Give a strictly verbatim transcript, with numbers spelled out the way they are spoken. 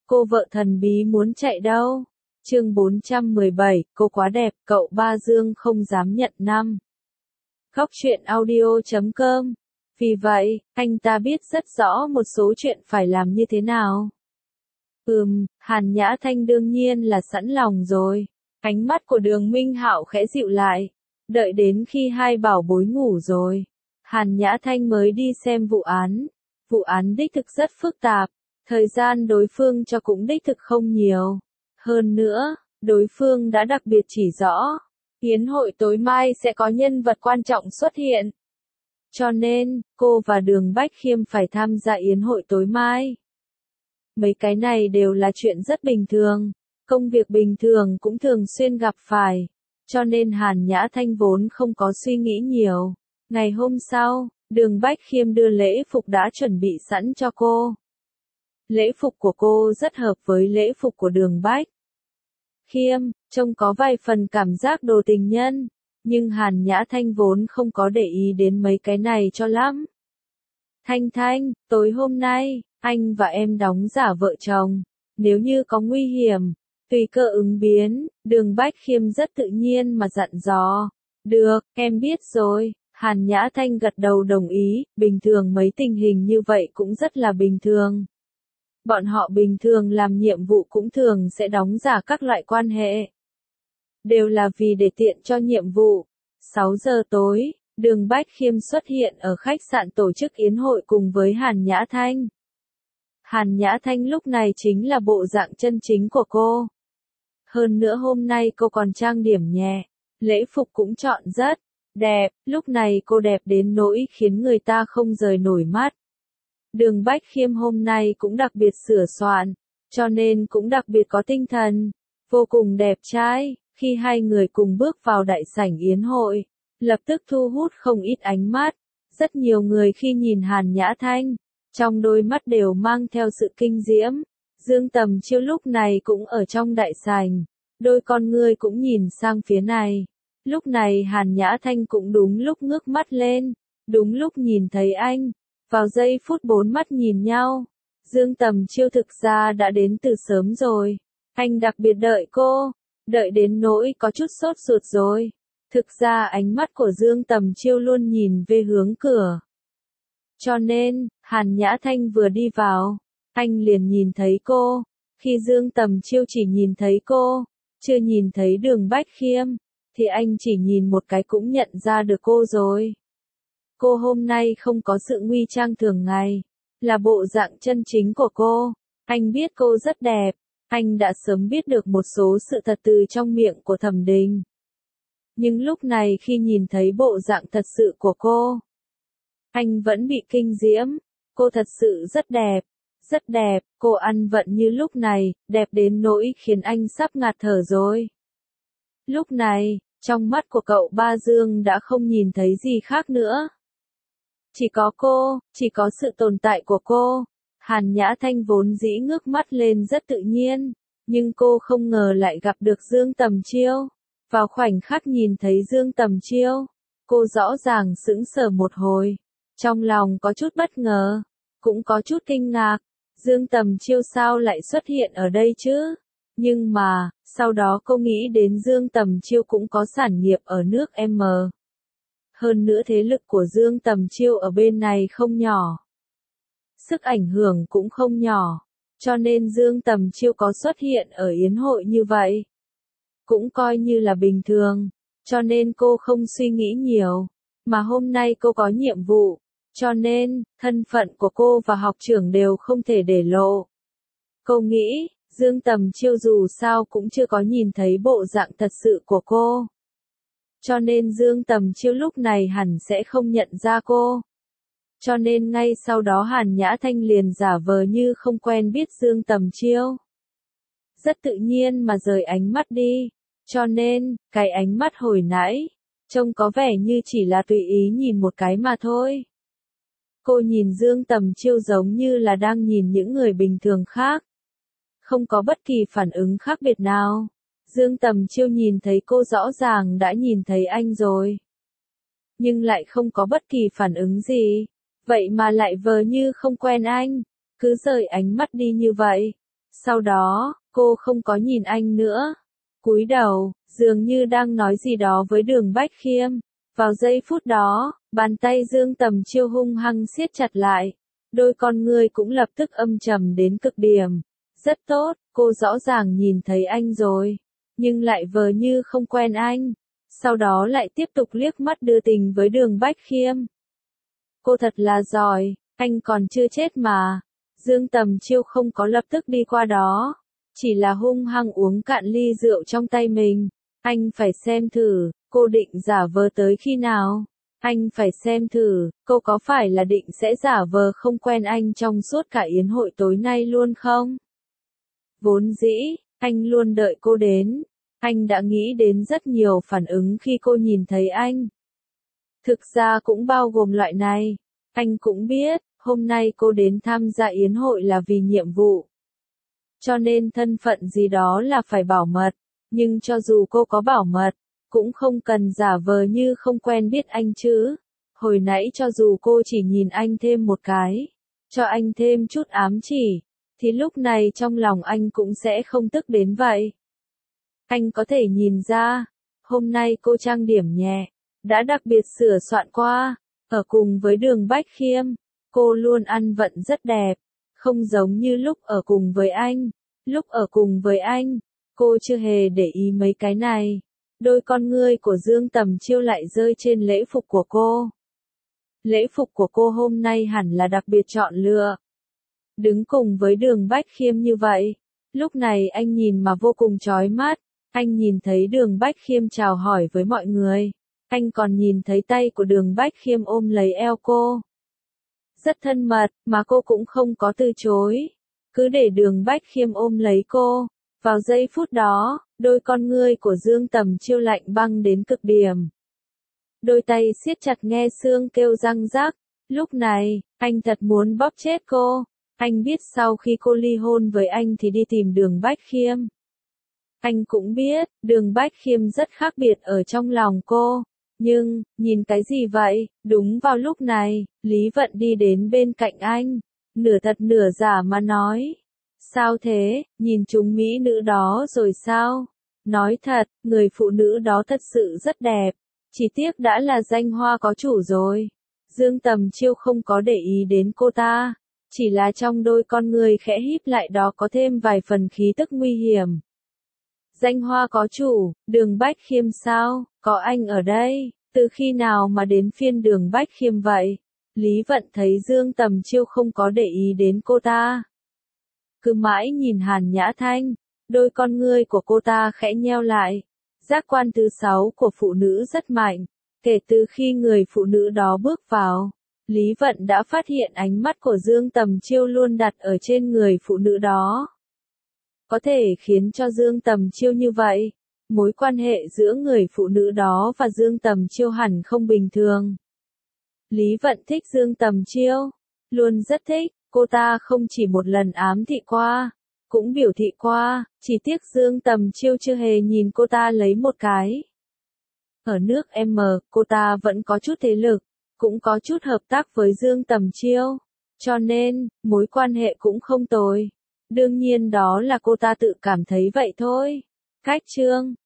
Cô vợ thần bí muốn chạy đâu? Chương bốn trăm mười bảy, cô quá đẹp, cậu Ba Dương không dám nhận năm. Góc truyện audio chấm com. Vì vậy, anh ta biết rất rõ một số chuyện phải làm như thế nào. Ừm, Hàn Nhã Thanh đương nhiên là sẵn lòng rồi. Ánh mắt của Đường Minh Hạo khẽ dịu lại. Đợi đến khi hai bảo bối ngủ rồi, Hàn Nhã Thanh mới đi xem vụ án. Vụ án đích thực rất phức tạp, thời gian đối phương cho cũng đích thực không nhiều. Hơn nữa, đối phương đã đặc biệt chỉ rõ, yến hội tối mai sẽ có nhân vật quan trọng xuất hiện. Cho nên, cô và Đường Bách Khiêm phải tham gia yến hội tối mai. Mấy cái này đều là chuyện rất bình thường, công việc bình thường cũng thường xuyên gặp phải. Cho nên Hàn Nhã Thanh vốn không có suy nghĩ nhiều. Ngày hôm sau, Đường Bách Khiêm đưa lễ phục đã chuẩn bị sẵn cho cô. Lễ phục của cô rất hợp với lễ phục của Đường Bách Khiêm, trông có vài phần cảm giác đồ tình nhân, nhưng Hàn Nhã Thanh vốn không có để ý đến mấy cái này cho lắm. Thanh Thanh, tối hôm nay, anh và em đóng giả vợ chồng, nếu như có nguy hiểm, tùy cơ ứng biến. Đường Bách Khiêm rất tự nhiên mà dặn dò. Được, em biết rồi. Hàn Nhã Thanh gật đầu đồng ý, bình thường mấy tình hình như vậy cũng rất là bình thường. Bọn họ bình thường làm nhiệm vụ cũng thường sẽ đóng giả các loại quan hệ. Đều là vì để tiện cho nhiệm vụ. sáu giờ tối, Đường Bách Khiêm xuất hiện ở khách sạn tổ chức yến hội cùng với Hàn Nhã Thanh. Hàn Nhã Thanh lúc này chính là bộ dạng chân chính của cô. Hơn nữa hôm nay cô còn trang điểm nhẹ, lễ phục cũng chọn rất đẹp, lúc này cô đẹp đến nỗi khiến người ta không rời nổi mắt. Đường Bách Khiêm hôm nay cũng đặc biệt sửa soạn, cho nên cũng đặc biệt có tinh thần, vô cùng đẹp trai. Khi hai người cùng bước vào đại sảnh yến hội, lập tức thu hút không ít ánh mắt. Rất nhiều người khi nhìn Hàn Nhã Thanh, trong đôi mắt đều mang theo sự kinh diễm. Dương Tầm Chiêu lúc này cũng ở trong đại sảnh, đôi con ngươi cũng nhìn sang phía này. Lúc này Hàn Nhã Thanh cũng đúng lúc ngước mắt lên, đúng lúc nhìn thấy anh. Vào giây phút bốn mắt nhìn nhau, Dương Tầm Chiêu thực ra đã đến từ sớm rồi. Anh đặc biệt đợi cô, đợi đến nỗi có chút sốt ruột rồi. Thực ra ánh mắt của Dương Tầm Chiêu luôn nhìn về hướng cửa. Cho nên, Hàn Nhã Thanh vừa đi vào, anh liền nhìn thấy cô. Khi Dương Tầm Chiêu chỉ nhìn thấy cô, chưa nhìn thấy Đường Bách Khiêm, thì anh chỉ nhìn một cái cũng nhận ra được cô rồi. Cô hôm nay không có sự nguy trang thường ngày, là bộ dạng chân chính của cô. Anh biết cô rất đẹp, anh đã sớm biết được một số sự thật từ trong miệng của Thẩm Đình. Nhưng lúc này khi nhìn thấy bộ dạng thật sự của cô, anh vẫn bị kinh diễm. Cô thật sự rất đẹp, rất đẹp, cô ăn vận như lúc này, đẹp đến nỗi khiến anh sắp ngạt thở rồi. Lúc này, trong mắt của cậu Ba Dương đã không nhìn thấy gì khác nữa. Chỉ có cô, chỉ có sự tồn tại của cô. Hàn Nhã Thanh vốn dĩ ngước mắt lên rất tự nhiên, nhưng cô không ngờ lại gặp được Dương Tầm Chiêu. Vào khoảnh khắc nhìn thấy Dương Tầm Chiêu, cô rõ ràng sững sờ một hồi. Trong lòng có chút bất ngờ, cũng có chút kinh ngạc. Dương Tầm Chiêu sao lại xuất hiện ở đây chứ? Nhưng mà, sau đó cô nghĩ đến Dương Tầm Chiêu cũng có sản nghiệp ở nước M. Hơn nữa thế lực của Dương Tầm Chiêu ở bên này không nhỏ. Sức ảnh hưởng cũng không nhỏ. Cho nên Dương Tầm Chiêu có xuất hiện ở yến hội như vậy, cũng coi như là bình thường. Cho nên cô không suy nghĩ nhiều. Mà hôm nay cô có nhiệm vụ. Cho nên, thân phận của cô và học trưởng đều không thể để lộ. Cô nghĩ, Dương Tầm Chiêu dù sao cũng chưa có nhìn thấy bộ dạng thật sự của cô. Cho nên Dương Tầm Chiêu lúc này hẳn sẽ không nhận ra cô. Cho nên ngay sau đó Hàn Nhã Thanh liền giả vờ như không quen biết Dương Tầm Chiêu. Rất tự nhiên mà rời ánh mắt đi. Cho nên, cái ánh mắt hồi nãy, trông có vẻ như chỉ là tùy ý nhìn một cái mà thôi. Cô nhìn Dương Tầm Chiêu giống như là đang nhìn những người bình thường khác. Không có bất kỳ phản ứng khác biệt nào. Dương Tầm Chiêu nhìn thấy cô rõ ràng đã nhìn thấy anh rồi. Nhưng lại không có bất kỳ phản ứng gì. Vậy mà lại vờ như không quen anh. Cứ rời ánh mắt đi như vậy. Sau đó, cô không có nhìn anh nữa. Cúi đầu, dường như đang nói gì đó với Đường Bách Khiêm. Vào giây phút đó, bàn tay Dương Tầm Chiêu hung hăng siết chặt lại. Đôi con ngươi cũng lập tức âm trầm đến cực điểm. Rất tốt, cô rõ ràng nhìn thấy anh rồi. Nhưng lại vờ như không quen anh. Sau đó lại tiếp tục liếc mắt đưa tình với Đường Bách Khiêm. Cô thật là giỏi, anh còn chưa chết mà. Dương Tầm Chiêu không có lập tức đi qua đó. Chỉ là hung hăng uống cạn ly rượu trong tay mình. Anh phải xem thử, cô định giả vờ tới khi nào? Anh phải xem thử, cô có phải là định sẽ giả vờ không quen anh trong suốt cả yến hội tối nay luôn không? Vốn dĩ, anh luôn đợi cô đến. Anh đã nghĩ đến rất nhiều phản ứng khi cô nhìn thấy anh. Thực ra cũng bao gồm loại này. Anh cũng biết, hôm nay cô đến tham gia yến hội là vì nhiệm vụ. Cho nên thân phận gì đó là phải bảo mật. Nhưng cho dù cô có bảo mật, cũng không cần giả vờ như không quen biết anh chứ. Hồi nãy cho dù cô chỉ nhìn anh thêm một cái, cho anh thêm chút ám chỉ, thì lúc này trong lòng anh cũng sẽ không tức đến vậy. Anh có thể nhìn ra, hôm nay cô trang điểm nhẹ, đã đặc biệt sửa soạn qua, ở cùng với Đường Bách Khiêm, cô luôn ăn vận rất đẹp, không giống như lúc ở cùng với anh. Lúc ở cùng với anh, cô chưa hề để ý mấy cái này. Đôi con ngươi của Dương Tầm Chiêu lại rơi trên lễ phục của cô. Lễ phục của cô hôm nay hẳn là đặc biệt chọn lựa. Đứng cùng với Đường Bách Khiêm như vậy, lúc này anh nhìn mà vô cùng chói mắt. Anh nhìn thấy Đường Bách Khiêm chào hỏi với mọi người. Anh còn nhìn thấy tay của Đường Bách Khiêm ôm lấy eo cô. Rất thân mật, mà cô cũng không có từ chối. Cứ để Đường Bách Khiêm ôm lấy cô. Vào giây phút đó, đôi con ngươi của Dương Tầm Chiêu lạnh băng đến cực điểm. Đôi tay siết chặt nghe xương kêu răng rắc. Lúc này, anh thật muốn bóp chết cô. Anh biết sau khi cô ly hôn với anh thì đi tìm Đường Bách Khiêm. Anh cũng biết, Đường Bách Khiêm rất khác biệt ở trong lòng cô. Nhưng, nhìn cái gì vậy? Đúng vào lúc này, Lý Vận đi đến bên cạnh anh. Nửa thật nửa giả mà nói. Sao thế, nhìn chúng mỹ nữ đó rồi sao? Nói thật, người phụ nữ đó thật sự rất đẹp. Chỉ tiếc đã là danh hoa có chủ rồi. Dương Tầm Chiêu không có để ý đến cô ta. Chỉ là trong đôi con người khẽ híp lại đó có thêm vài phần khí tức nguy hiểm. Danh hoa có chủ, Đường Bách Khiêm sao? Có anh ở đây, từ khi nào mà đến phiên Đường Bách Khiêm vậy? Lý Vận thấy Dương Tầm Chiêu không có để ý đến cô ta. Cứ mãi nhìn Hàn Nhã Thanh, đôi con ngươi của cô ta khẽ nheo lại. Giác quan thứ sáu của phụ nữ rất mạnh. Kể từ khi người phụ nữ đó bước vào, Lý Vận đã phát hiện ánh mắt của Dương Tầm Chiêu luôn đặt ở trên người phụ nữ đó. Có thể khiến cho Dương Tầm Chiêu như vậy, mối quan hệ giữa người phụ nữ đó và Dương Tầm Chiêu hẳn không bình thường. Lý Vận thích Dương Tầm Chiêu, luôn rất thích, cô ta không chỉ một lần ám thị qua, cũng biểu thị qua, chỉ tiếc Dương Tầm Chiêu chưa hề nhìn cô ta lấy một cái. Ở nước M, cô ta vẫn có chút thế lực, cũng có chút hợp tác với Dương Tầm Chiêu, cho nên, mối quan hệ cũng không tồi. Đương nhiên đó là cô ta tự cảm thấy vậy thôi. Cách chương